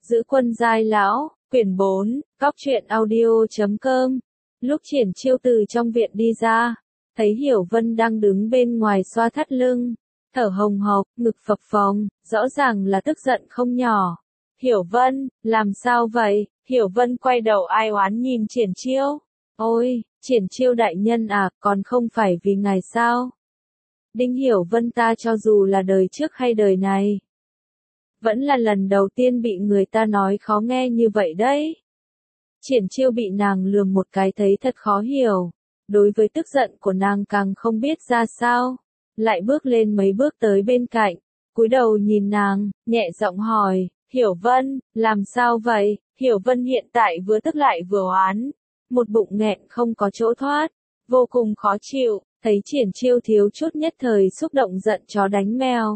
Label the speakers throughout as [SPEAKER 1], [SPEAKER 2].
[SPEAKER 1] Giữ quân giai lão, quyển 4, Cóc truyện audio.com. Lúc Triển Chiêu từ trong viện đi ra, thấy Hiểu Vân đang đứng bên ngoài xoa thắt lưng, thở hồng hộc, ngực phập phồng, rõ ràng là tức giận không nhỏ. Hiểu Vân, làm sao vậy? Hiểu Vân quay đầu ai oán nhìn Triển Chiêu. Ôi, Triển Chiêu đại nhân à, còn không phải vì ngài sao? Đinh Hiểu Vân ta cho dù là đời trước hay đời này, vẫn là lần đầu tiên bị người ta nói khó nghe như vậy đấy. Triển Chiêu bị nàng lườm một cái thấy thật khó hiểu, đối với tức giận của nàng càng không biết ra sao, lại bước lên mấy bước tới bên cạnh, cúi đầu nhìn nàng, nhẹ giọng hỏi, Hiểu Vân, làm sao vậy? Hiểu Vân hiện tại vừa tức lại vừa oán, một bụng nghẹn không có chỗ thoát, vô cùng khó chịu, thấy Triển Chiêu thiếu chút nhất thời xúc động giận chó đánh mèo.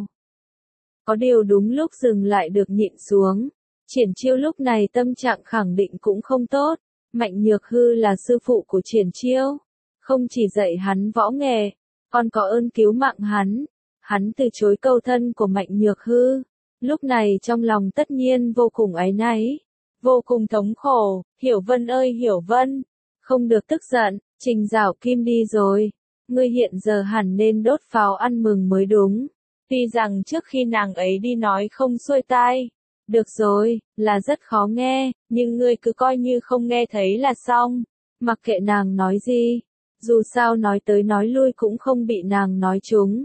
[SPEAKER 1] Có điều đúng lúc dừng lại được nhịn xuống. Triển Chiêu lúc này tâm trạng khẳng định cũng không tốt. Mạnh Nhược Hư là sư phụ của Triển Chiêu, không chỉ dạy hắn võ nghệ, còn có ơn cứu mạng hắn. Hắn từ chối cầu thân của Mạnh Nhược Hư, lúc này trong lòng tất nhiên vô cùng áy náy, vô cùng thống khổ. Hiểu Vân ơi Hiểu Vân, không được tức giận, Trình Giảo Kim đi rồi, ngươi hiện giờ hẳn nên đốt pháo ăn mừng mới đúng. Tuy rằng trước khi nàng ấy đi nói không xuôi tai, được rồi, là rất khó nghe, nhưng ngươi cứ coi như không nghe thấy là xong, mặc kệ nàng nói gì, dù sao nói tới nói lui cũng không bị nàng nói trúng.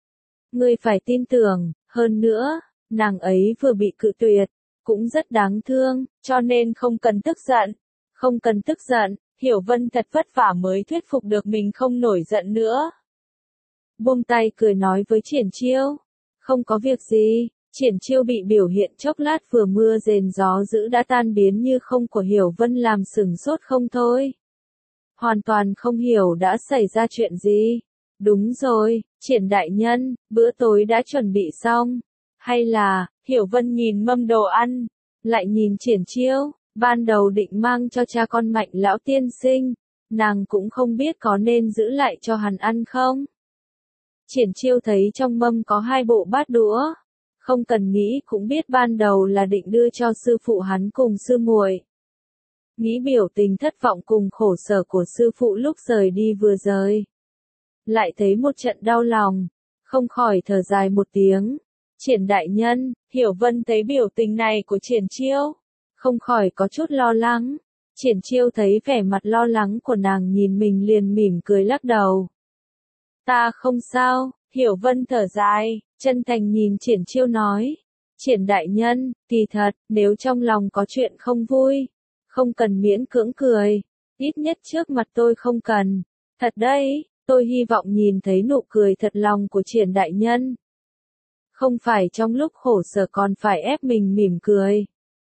[SPEAKER 1] Ngươi phải tin tưởng, hơn nữa, nàng ấy vừa bị cự tuyệt, cũng rất đáng thương, cho nên không cần tức giận, không cần tức giận, Hiểu Vân thật vất vả mới thuyết phục được mình không nổi giận nữa. Buông tay cười nói với Triển Chiêu, không có việc gì. Triển Chiêu bị biểu hiện chốc lát vừa mưa rền gió dữ đã tan biến như không của Hiểu Vân làm sửng sốt không thôi. Hoàn toàn không hiểu đã xảy ra chuyện gì. Đúng rồi, Triển đại nhân, bữa tối đã chuẩn bị xong. Hay là, Hiểu Vân nhìn mâm đồ ăn, lại nhìn Triển Chiêu, ban đầu định mang cho cha con Mạnh lão tiên sinh, nàng cũng không biết có nên giữ lại cho hắn ăn không. Triển Chiêu thấy trong mâm có 2 bộ bát đũa, không cần nghĩ cũng biết ban đầu là định đưa cho sư phụ hắn cùng sư muội. Nghĩ biểu tình thất vọng cùng khổ sở của sư phụ lúc rời đi vừa rời, lại thấy một trận đau lòng, không khỏi thở dài một tiếng. Triển đại nhân, Hiểu Vân thấy biểu tình này của Triển Chiêu, không khỏi có chút lo lắng. Triển Chiêu thấy vẻ mặt lo lắng của nàng nhìn mình liền mỉm cười lắc đầu. Ta không sao, Hiểu Vân thở dài, chân thành nhìn Triển Chiêu nói. Triển đại nhân, kỳ thật, nếu trong lòng có chuyện không vui, không cần miễn cưỡng cười, ít nhất trước mặt tôi không cần. Thật đấy, tôi hy vọng nhìn thấy nụ cười thật lòng của Triển đại nhân. Không phải trong lúc khổ sở còn phải ép mình mỉm cười.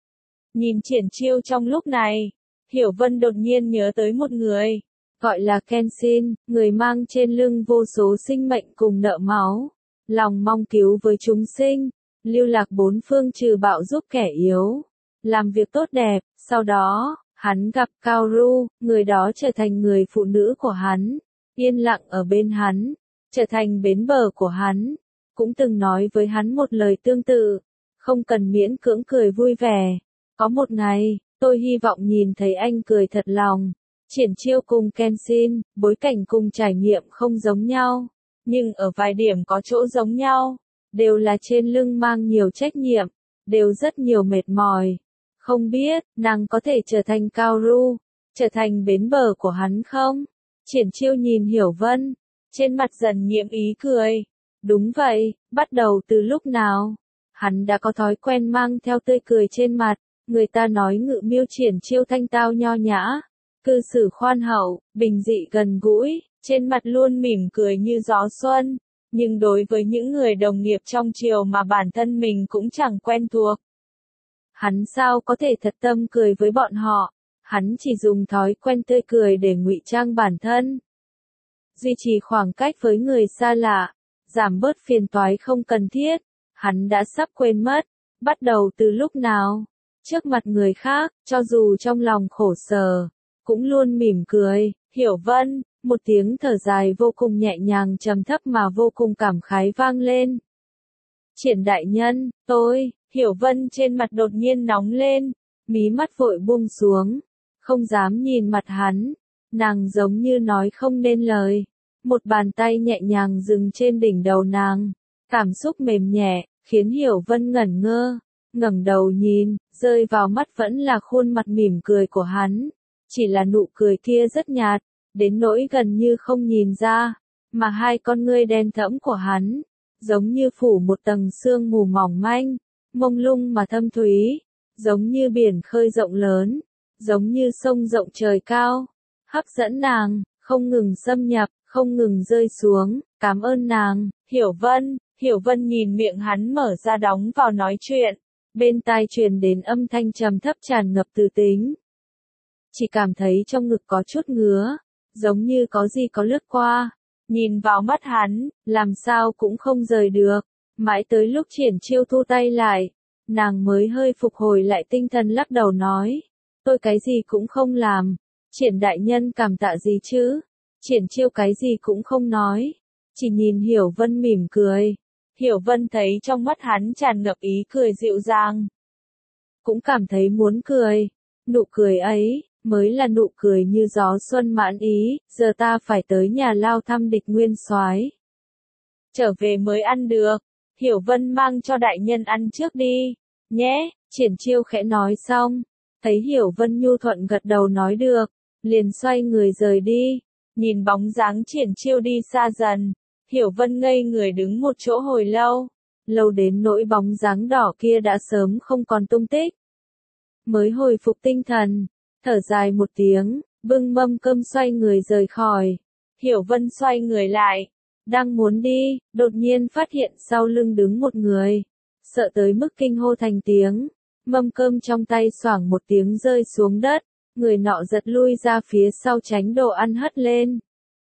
[SPEAKER 1] Nhìn Triển Chiêu trong lúc này, Hiểu Vân đột nhiên nhớ tới một người. Gọi là Kenshin, người mang trên lưng vô số sinh mệnh cùng nợ máu, lòng mong cứu với chúng sinh, lưu lạc bốn phương trừ bạo giúp kẻ yếu, làm việc tốt đẹp. Sau đó, hắn gặp Kaoru, người đó trở thành người phụ nữ của hắn, yên lặng ở bên hắn, trở thành bến bờ của hắn, cũng từng nói với hắn một lời tương tự, không cần miễn cưỡng cười vui vẻ. Có một ngày, tôi hy vọng nhìn thấy anh cười thật lòng. Triển Chiêu cùng Kenshin, bối cảnh cùng trải nghiệm không giống nhau, nhưng ở vài điểm có chỗ giống nhau, đều là trên lưng mang nhiều trách nhiệm, đều rất nhiều mệt mỏi. Không biết, nàng có thể trở thành Kaoru, trở thành bến bờ của hắn không? Triển Chiêu nhìn Hiểu Vân, trên mặt dần nhiễm ý cười. Đúng vậy, bắt đầu từ lúc nào? Hắn đã có thói quen mang theo tươi cười trên mặt, người ta nói ngự miêu Triển Chiêu thanh tao nho nhã, cư xử khoan hậu, bình dị gần gũi, trên mặt luôn mỉm cười như gió xuân, nhưng đối với những người đồng nghiệp trong triều mà bản thân mình cũng chẳng quen thuộc, hắn sao có thể thật tâm cười với bọn họ, hắn chỉ dùng thói quen tươi cười để ngụy trang bản thân, duy trì khoảng cách với người xa lạ, giảm bớt phiền toái không cần thiết. Hắn đã sắp quên mất, bắt đầu từ lúc nào, trước mặt người khác, cho dù trong lòng khổ sở, cũng luôn mỉm cười. Hiểu Vân, một tiếng thở dài vô cùng nhẹ nhàng trầm thấp mà vô cùng cảm khái vang lên. Triển đại nhân, tôi Hiểu Vân trên mặt đột nhiên nóng lên, mí mắt vội buông xuống, không dám nhìn mặt hắn, nàng giống như nói không nên lời. Một bàn tay nhẹ nhàng dừng trên đỉnh đầu nàng, cảm xúc mềm nhẹ, khiến Hiểu Vân ngẩn ngơ, ngẩng đầu nhìn, rơi vào mắt vẫn là khuôn mặt mỉm cười của hắn, chỉ là nụ cười kia rất nhạt, đến nỗi gần như không nhìn ra, mà hai con ngươi đen thẫm của hắn, giống như phủ một tầng sương mù mỏng manh, mông lung mà thâm thúy, giống như biển khơi rộng lớn, giống như sông rộng trời cao, hấp dẫn nàng, không ngừng xâm nhập, không ngừng rơi xuống, cảm ơn nàng, Hiểu Vân nhìn miệng hắn mở ra đóng vào nói chuyện, bên tai truyền đến âm thanh trầm thấp tràn ngập từ tính. Chỉ cảm thấy trong ngực có chút ngứa, giống như có gì có lướt qua, nhìn vào mắt hắn, làm sao cũng không rời được, mãi tới lúc Triển Chiêu thu tay lại, nàng mới hơi phục hồi lại tinh thần lắc đầu nói, tôi cái gì cũng không làm, Triển đại nhân cảm tạ gì chứ, Triển Chiêu cái gì cũng không nói, chỉ nhìn Hiểu Vân mỉm cười. Hiểu Vân thấy trong mắt hắn tràn ngập ý cười dịu dàng, cũng cảm thấy muốn cười, nụ cười ấy, mới là nụ cười như gió xuân mãn ý, giờ ta phải tới nhà Lao thăm địch nguyên soái. Trở về mới ăn được, Hiểu Vân mang cho đại nhân ăn trước đi, nhé, Triển Chiêu khẽ nói xong, thấy Hiểu Vân nhu thuận gật đầu nói được, liền xoay người rời đi, nhìn bóng dáng Triển Chiêu đi xa dần. Hiểu Vân ngây người đứng một chỗ hồi lâu, lâu đến nỗi bóng dáng đỏ kia đã sớm không còn tung tích. Mới hồi phục tinh thần, thở dài một tiếng, bưng mâm cơm xoay người rời khỏi. Hiểu Vân xoay người lại, đang muốn đi, đột nhiên phát hiện sau lưng đứng một người, sợ tới mức kinh hô thành tiếng, mâm cơm trong tay xoảng một tiếng rơi xuống đất, người nọ giật lui ra phía sau tránh đồ ăn hất lên.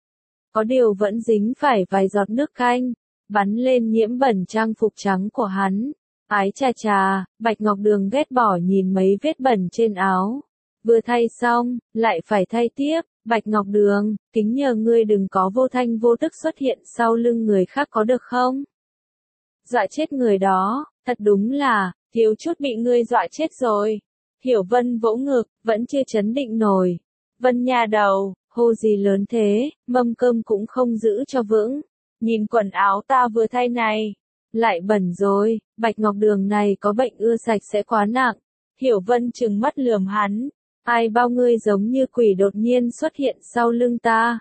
[SPEAKER 1] Có điều vẫn dính phải vài giọt nước canh, bắn lên nhiễm bẩn trang phục trắng của hắn. Ái chà chà, Bạch Ngọc Đường ghét bỏ nhìn mấy vết bẩn trên áo. Vừa thay xong, lại phải thay tiếp, Bạch Ngọc Đường, kính nhờ ngươi đừng có vô thanh vô tức xuất hiện sau lưng người khác có được không? Dọa chết người đó, thật đúng là, thiếu chút bị ngươi dọa chết rồi. Hiểu Vân vỗ ngực, vẫn chưa chấn định nổi. Vân nhà đầu, hô gì lớn thế, mâm cơm cũng không giữ cho vững. Nhìn quần áo ta vừa thay này, lại bẩn rồi, Bạch Ngọc Đường này có bệnh ưa sạch sẽ quá nặng. Hiểu Vân trừng mắt lườm hắn, ai bao ngươi giống như quỷ đột nhiên xuất hiện sau lưng ta.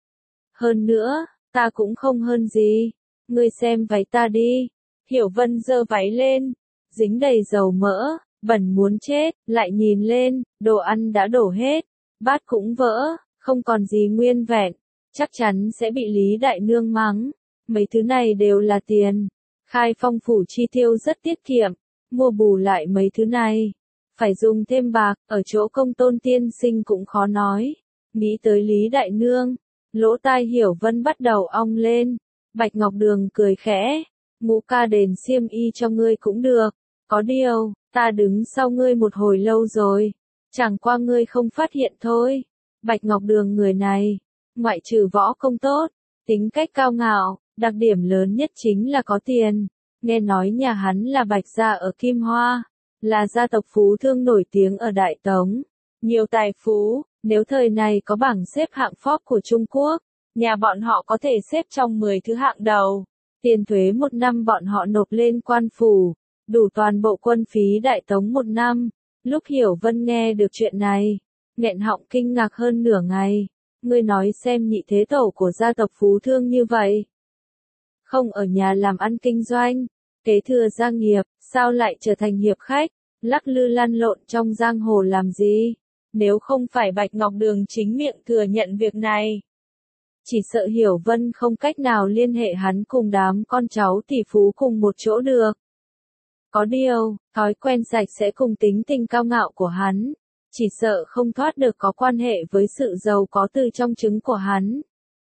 [SPEAKER 1] Hơn nữa, ta cũng không hơn gì, ngươi xem váy ta đi. Hiểu Vân giơ váy lên, dính đầy dầu mỡ, bẩn muốn chết, lại nhìn lên, đồ ăn đã đổ hết, bát cũng vỡ, không còn gì nguyên vẹn, chắc chắn sẽ bị Lý Đại Nương mắng. Mấy thứ này đều là tiền. Khai Phong phủ chi tiêu rất tiết kiệm, mua bù lại mấy thứ này. Phải dùng thêm bạc, ở chỗ Công Tôn tiên sinh cũng khó nói. Nghĩ tới Lý Đại Nương, lỗ tai Hiểu Vân bắt đầu ong lên. Bạch Ngọc Đường cười khẽ, Ngũ ca đền xiêm y cho ngươi cũng được. Có điều, ta đứng sau ngươi một hồi lâu rồi, chẳng qua ngươi không phát hiện thôi. Bạch Ngọc Đường người này, ngoại trừ võ công tốt, tính cách cao ngạo, đặc điểm lớn nhất chính là có tiền. Nghe nói nhà hắn là Bạch gia ở Kim Hoa, là gia tộc phú thương nổi tiếng ở Đại Tống. Nhiều tài phú, nếu thời này có bảng xếp hạng Forbes của Trung Quốc, nhà bọn họ có thể xếp trong 10 thứ hạng đầu. Tiền thuế một năm bọn họ nộp lên quan phủ, đủ toàn bộ quân phí Đại Tống một năm. Lúc Hiểu Vân nghe được chuyện này, nghẹn họng kinh ngạc hơn nửa ngày. Ngươi nói xem nhị thế tổ của gia tộc phú thương như vậy, không ở nhà làm ăn kinh doanh, kế thừa gia nghiệp, sao lại trở thành hiệp khách, lắc lư lăn lộn trong giang hồ làm gì? Nếu không phải Bạch Ngọc Đường chính miệng thừa nhận việc này, chỉ sợ Hiểu Vân không cách nào liên hệ hắn cùng đám con cháu tỷ phú cùng một chỗ được. Có điều, thói quen sạch sẽ cùng tính tình cao ngạo của hắn, chỉ sợ không thoát được có quan hệ với sự giàu có từ trong trứng của hắn.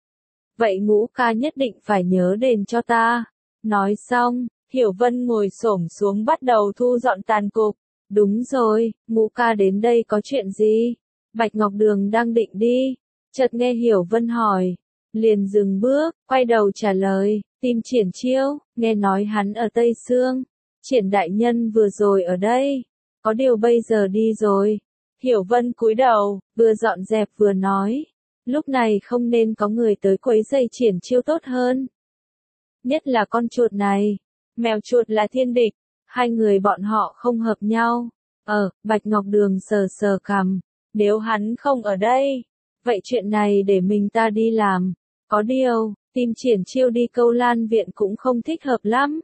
[SPEAKER 1] Vậy Ngũ ca nhất định phải nhớ đền cho ta. Nói xong, Hiểu Vân ngồi xổm xuống bắt đầu thu dọn tàn cục. Đúng rồi, Ngũ ca đến đây có chuyện gì? Bạch Ngọc Đường đang định đi, chợt nghe Hiểu Vân hỏi, liền dừng bước, quay đầu trả lời, tìm Triển Chiêu, nghe nói hắn ở Tây Sương. Triển đại nhân vừa rồi ở đây, có điều bây giờ đi rồi. Hiểu Vân cúi đầu, vừa dọn dẹp vừa nói, lúc này không nên có người tới quấy rầy Triển Chiêu tốt hơn. Nhất là con chuột này, mèo chuột là thiên địch, hai người bọn họ không hợp nhau. Bạch Ngọc Đường sờ sờ cằm, nếu hắn không ở đây, vậy chuyện này để mình ta đi làm. Có điều, tìm Triển Chiêu đi Câu Lan viện cũng không thích hợp lắm.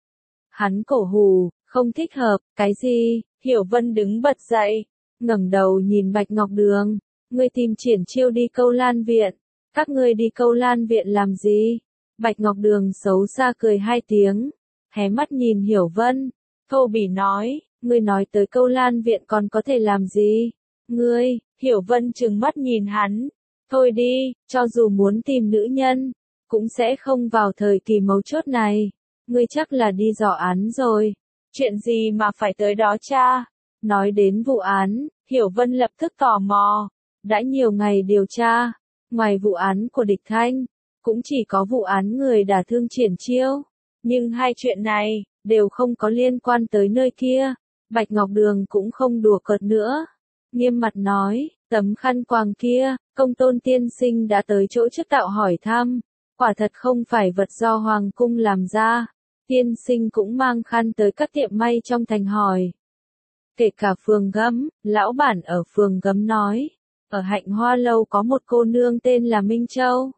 [SPEAKER 1] Hắn cổ hù, không thích hợp, cái gì? Hiểu Vân đứng bật dậy, ngẩng đầu nhìn Bạch Ngọc Đường, ngươi tìm Triển Chiêu đi Câu Lan viện, các ngươi đi Câu Lan viện làm gì? Bạch Ngọc Đường xấu xa cười hai tiếng, hé mắt nhìn Hiểu Vân, thô bỉ nói, ngươi nói tới Câu Lan viện còn có thể làm gì? Ngươi, Hiểu Vân trừng mắt nhìn hắn, thôi đi, cho dù muốn tìm nữ nhân, cũng sẽ không vào thời kỳ mấu chốt này, ngươi chắc là đi dò án rồi. Chuyện gì mà phải tới đó cha? Nói đến vụ án, Hiểu Vân lập tức tò mò, đã nhiều ngày điều tra, ngoài vụ án của Địch Thanh, cũng chỉ có vụ án người đả thương Triển Chiêu, nhưng hai chuyện này, đều không có liên quan tới nơi kia. Bạch Ngọc Đường cũng không đùa cợt nữa, nghiêm mặt nói, tấm khăn quàng kia, Công Tôn tiên sinh đã tới chỗ chức tạo hỏi thăm, quả thật không phải vật do Hoàng cung làm ra, tiên sinh cũng mang khăn tới các tiệm may trong thành hỏi. Kể cả Phường Gấm, lão bản ở Phường Gấm nói, ở Hạnh Hoa Lâu có một cô nương tên là Minh Châu.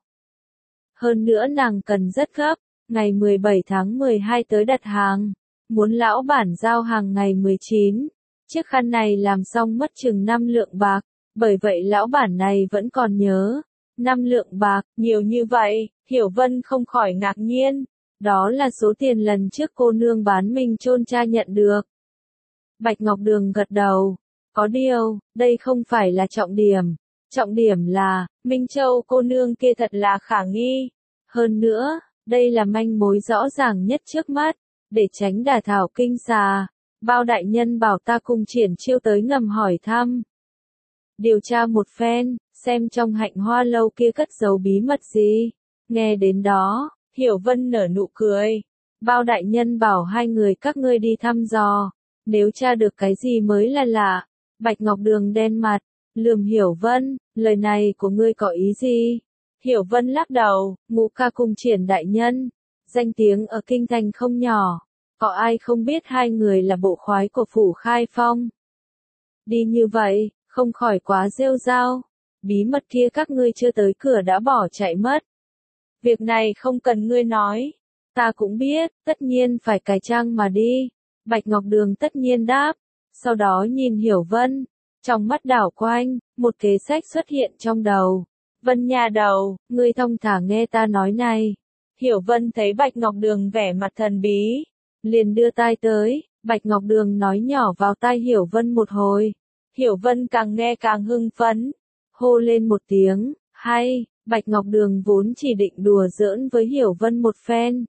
[SPEAKER 1] Hơn nữa nàng cần rất gấp, ngày 17 tháng 12 tới đặt hàng, muốn lão bản giao hàng ngày 19. Chiếc khăn này làm xong mất chừng 5 lượng bạc, bởi vậy lão bản này vẫn còn nhớ. 5 lượng bạc, nhiều như vậy, Hiểu Vân không khỏi ngạc nhiên. Đó là số tiền lần trước cô nương bán mình chôn cha nhận được. Bạch Ngọc Đường gật đầu. Có điều, đây không phải là trọng điểm. Trọng điểm là, Minh Châu cô nương kia thật là khả nghi. Hơn nữa, đây là manh mối rõ ràng nhất trước mắt. Để tránh đả thảo kinh xà, Bao đại nhân bảo ta cùng Triển Chiêu tới ngầm hỏi thăm. Điều tra một phen, xem trong Hạnh Hoa Lâu kia cất giấu bí mật gì. Nghe đến đó, Hiểu Vân nở nụ cười. Bao đại nhân bảo hai người các ngươi đi thăm dò, nếu tra được cái gì mới là lạ. Bạch Ngọc Đường đen mặt, lườm Hiểu Vân, lời này của ngươi có ý gì? Hiểu Vân lắc đầu, Ngũ ca cùng Triển đại nhân, danh tiếng ở kinh thành không nhỏ, có ai không biết hai người là bộ khoái của phủ Khai Phong. Đi như vậy, không khỏi quá rêu rao, bí mật kia các ngươi chưa tới cửa đã bỏ chạy mất. Việc này không cần ngươi nói, ta cũng biết, tất nhiên phải cải trang mà đi. Bạch Ngọc Đường tất nhiên đáp, sau đó nhìn Hiểu Vân, trong mắt đảo quanh, một kế sách xuất hiện trong đầu. Vân nhà đầu, ngươi thông thả nghe ta nói này. Hiểu Vân thấy Bạch Ngọc Đường vẻ mặt thần bí, liền đưa tai tới, Bạch Ngọc Đường nói nhỏ vào tai Hiểu Vân một hồi. Hiểu Vân càng nghe càng hưng phấn, hô lên một tiếng, hay. Bạch Ngọc Đường vốn chỉ định đùa giỡn với Hiểu Vân một phen.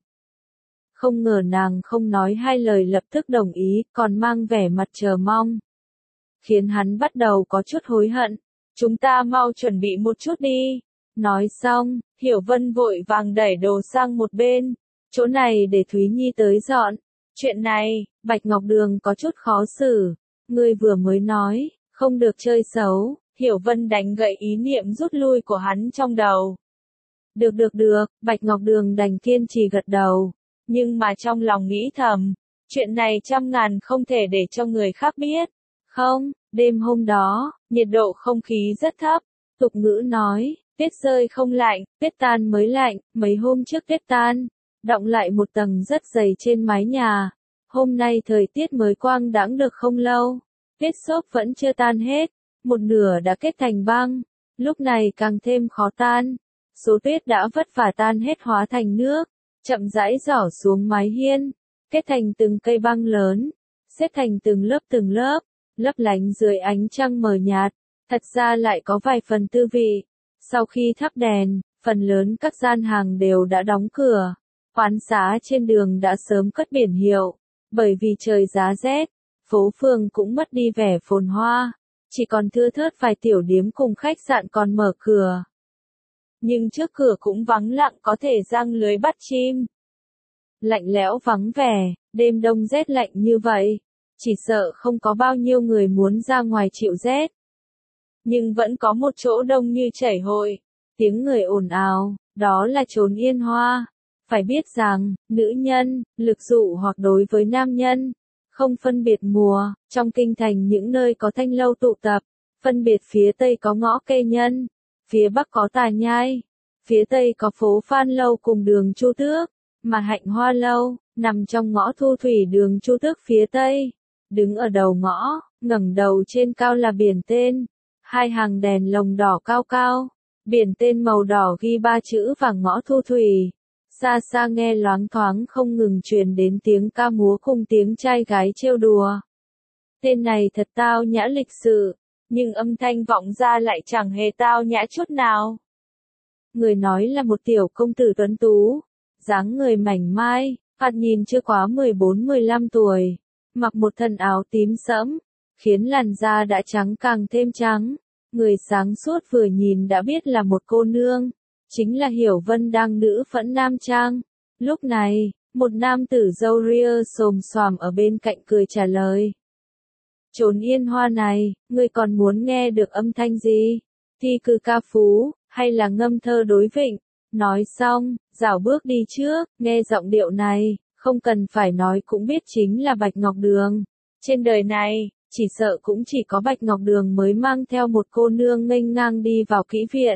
[SPEAKER 1] Không ngờ nàng không nói hai lời lập tức đồng ý, còn mang vẻ mặt chờ mong. Khiến hắn bắt đầu có chút hối hận. Chúng ta mau chuẩn bị một chút đi. Nói xong, Hiểu Vân vội vàng đẩy đồ sang một bên. Chỗ này để Thúy Nhi tới dọn. Chuyện này, Bạch Ngọc Đường có chút khó xử. Ngươi vừa mới nói, không được chơi xấu. Hiểu Vân đánh gậy ý niệm rút lui của hắn trong đầu. Được, Bạch Ngọc Đường đành kiên trì gật đầu. Nhưng mà trong lòng nghĩ thầm, chuyện này trăm ngàn không thể để cho người khác biết. Không, đêm hôm đó, nhiệt độ không khí rất thấp. Tục ngữ nói, tuyết rơi không lạnh, tuyết tan mới lạnh. Mấy hôm trước tuyết tan, đọng lại một tầng rất dày trên mái nhà. Hôm nay thời tiết mới quang đãng được không lâu, tuyết xốp vẫn chưa tan hết. Một nửa đã kết thành băng, lúc này càng thêm khó tan. Số tuyết đã vất vả tan hết hóa thành nước, chậm rãi rỏ xuống mái hiên, kết thành từng cây băng lớn, xếp thành từng lớp, lấp lánh dưới ánh trăng mờ nhạt, thật ra lại có vài phần tư vị. Sau khi thắp đèn, phần lớn các gian hàng đều đã đóng cửa, quán xá trên đường đã sớm cất biển hiệu, bởi vì trời giá rét, phố phường cũng mất đi vẻ phồn hoa. Chỉ còn thưa thớt vài tiểu điếm cùng khách sạn còn mở cửa. Nhưng trước cửa cũng vắng lặng có thể giăng lưới bắt chim. Lạnh lẽo vắng vẻ, Đêm đông rét lạnh như vậy, chỉ sợ không có bao nhiêu người muốn ra ngoài chịu rét. Nhưng vẫn có một chỗ đông như chảy hội, tiếng người ồn ào, đó là chốn Yên Hoa. Phải biết rằng, nữ nhân, lực dụ hoặc đối với nam nhân, không phân biệt mùa, trong kinh thành những nơi có thanh lâu tụ tập, phân biệt phía Tây có ngõ Kê Nhân, phía Bắc có Tà Nhai, phía Tây có phố Phan Lâu cùng đường Chu Tước, mà Hạnh Hoa Lâu, nằm trong ngõ Thu Thủy đường Chu Tước phía Tây. Đứng ở đầu ngõ, ngẩng đầu trên cao là biển tên, hai hàng đèn lồng đỏ cao cao, biển tên màu đỏ ghi ba chữ và ngõ Thu Thủy. Xa xa nghe loáng thoáng không ngừng truyền đến tiếng ca múa cùng tiếng trai gái trêu đùa. Tên này thật tao nhã lịch sự, nhưng âm thanh vọng ra lại chẳng hề tao nhã chút nào. Người nói là một tiểu công tử tuấn tú, dáng người mảnh mai, thoạt nhìn chưa quá 14-15 tuổi, mặc một thân áo tím sẫm, khiến làn da đã trắng càng thêm trắng. Người sáng suốt vừa nhìn đã biết là một cô nương, chính là Hiểu Vân đang nữ phẫn nam trang. Lúc này, một nam tử râu ria xồm xoàm ở bên cạnh cười trả lời. Chốn Yên Hoa này, ngươi còn muốn nghe được âm thanh gì? Thi cư ca phú, hay là ngâm thơ đối vịnh? Nói xong, dạo bước đi trước, nghe giọng điệu này, không cần phải nói cũng biết chính là Bạch Ngọc Đường. Trên đời này, chỉ sợ cũng chỉ có Bạch Ngọc Đường mới mang theo một cô nương nghênh ngang đi vào kỹ viện.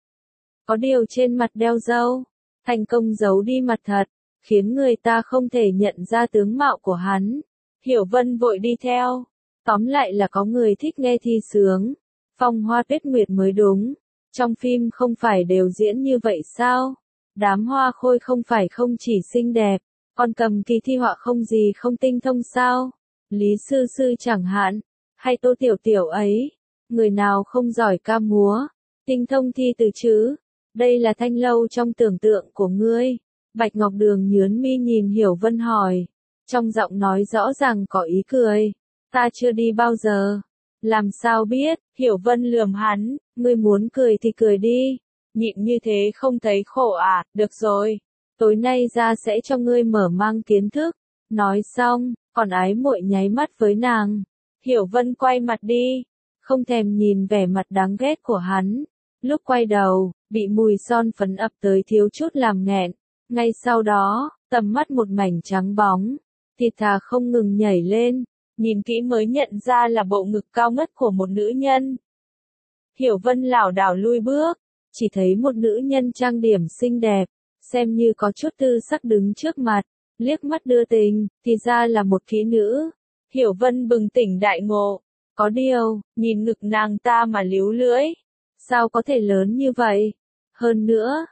[SPEAKER 1] Có điều trên mặt đeo râu, thành công giấu đi mặt thật, khiến người ta không thể nhận ra tướng mạo của hắn. Hiểu Vân vội đi theo. Tóm lại là có người thích nghe thi sướng, phong hoa tuyết nguyệt mới đúng. Trong phim không phải đều diễn như vậy sao? Đám hoa khôi không phải không chỉ xinh đẹp, còn cầm kỳ thi họa không gì không tinh thông sao? Lý Sư Sư chẳng hạn, hay Tô Tiểu Tiểu ấy, người nào không giỏi ca múa, tinh thông thi từ chứ? Đây là thanh lâu trong tưởng tượng của ngươi. Bạch Ngọc Đường nhướng mi nhìn Hiểu Vân hỏi, trong giọng nói rõ ràng có ý cười. Ta chưa đi bao giờ. Làm sao biết? Hiểu Vân lườm hắn, ngươi muốn cười thì cười đi. Nhịn như thế không thấy khổ à? Được rồi, tối nay ra sẽ cho ngươi mở mang kiến thức. Nói xong, còn ái muội nháy mắt với nàng. Hiểu Vân quay mặt đi, không thèm nhìn vẻ mặt đáng ghét của hắn. Lúc quay đầu, bị mùi son phấn ập tới thiếu chút làm nghẹn. Ngay sau đó, tầm mắt một mảnh trắng bóng, thịt thà không ngừng nhảy lên. Nhìn kỹ mới nhận ra là bộ ngực cao ngất của một nữ nhân. Hiểu Vân lảo đảo lui bước, chỉ thấy một nữ nhân trang điểm xinh đẹp, xem như có chút tư sắc đứng trước mặt, liếc mắt đưa tình, thì ra là một kỹ nữ. Hiểu Vân bừng tỉnh đại ngộ, có điều, nhìn ngực nàng ta mà líu lưỡi, sao có thể lớn như vậy? Hơn nữa,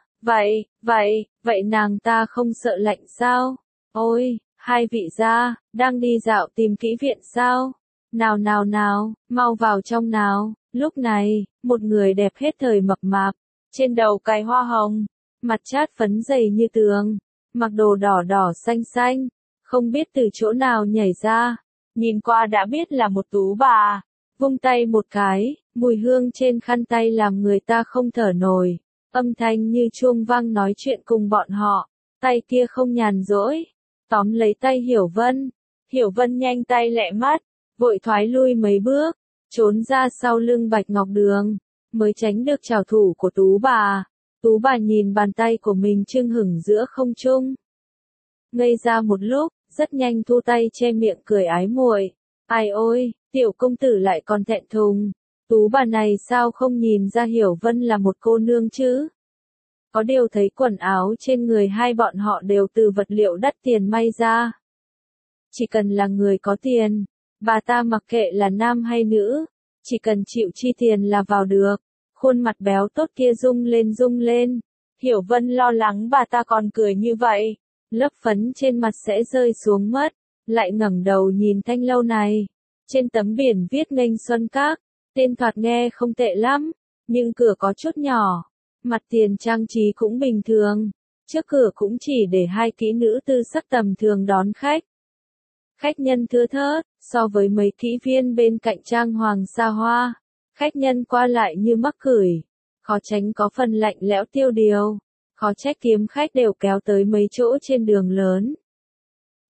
[SPEAKER 1] vậy nàng ta không sợ lạnh sao? Ôi! Hai vị gia, đang đi dạo tìm kỹ viện sao? Nào, mau vào trong nào. Lúc này, một người đẹp hết thời mập mạp, trên đầu cài hoa hồng, mặt chát phấn dày như tường, mặc đồ đỏ đỏ xanh xanh, không biết từ chỗ nào nhảy ra, nhìn qua đã biết là một tú bà, vung tay một cái, mùi hương trên khăn tay làm người ta không thở nổi, âm thanh như chuông vang nói chuyện cùng bọn họ, tay kia không nhàn rỗi. Tóm lấy tay Hiểu Vân nhanh tay lẹ mắt, vội thoái lui mấy bước, trốn ra sau lưng Bạch Ngọc Đường, mới tránh được trảo thủ của tú bà. Tú bà nhìn bàn tay của mình chưng hửng giữa không trung. Ngây ra một lúc, rất nhanh thu tay che miệng cười ái muội. Ai ôi, tiểu công tử lại còn thẹn thùng. Tú bà này sao không nhìn ra Hiểu Vân là một cô nương chứ? Có điều thấy quần áo trên người hai bọn họ đều từ vật liệu đắt tiền may ra. Chỉ cần là người có tiền, bà ta mặc kệ là nam hay nữ, chỉ cần chịu chi tiền là vào được. Khuôn mặt béo tốt kia rung lên. Hiểu Vân lo lắng bà ta còn cười như vậy, lớp phấn trên mặt sẽ rơi xuống mất, lại ngẩng đầu nhìn thanh lâu này. Trên tấm biển viết Nghênh Xuân Các, tên thoạt nghe không tệ lắm, nhưng cửa có chút nhỏ. Mặt tiền trang trí cũng bình thường, trước cửa cũng chỉ để hai kỹ nữ tư sắc tầm thường đón khách. Khách nhân thưa thớt, so với mấy kỹ viên bên cạnh trang hoàng xa hoa, khách nhân qua lại như mắc cửi, khó tránh có phần lạnh lẽo tiêu điều, khó trách kiếm khách đều kéo tới mấy chỗ trên đường lớn.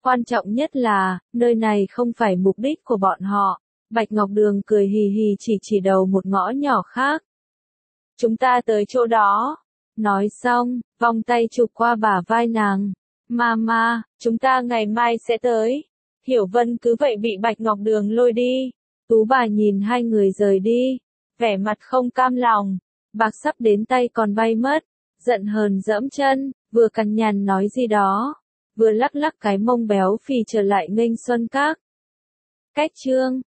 [SPEAKER 1] Quan trọng nhất là, nơi này không phải mục đích của bọn họ. Bạch Ngọc Đường cười hì hì chỉ đầu một ngõ nhỏ khác. Chúng ta tới chỗ đó. Nói xong, vòng tay chụp qua bả vai nàng. Mama, chúng ta ngày mai sẽ tới. Hiểu Vân cứ vậy bị Bạch Ngọc Đường lôi đi. Tú bà nhìn hai người rời đi. Vẻ mặt không cam lòng. Bạc sắp đến tay còn bay mất. Giận hờn dẫm chân, vừa cằn nhằn nói gì đó. Vừa lắc lắc cái mông béo phì trở lại nghênh Xuân Các. Cách chương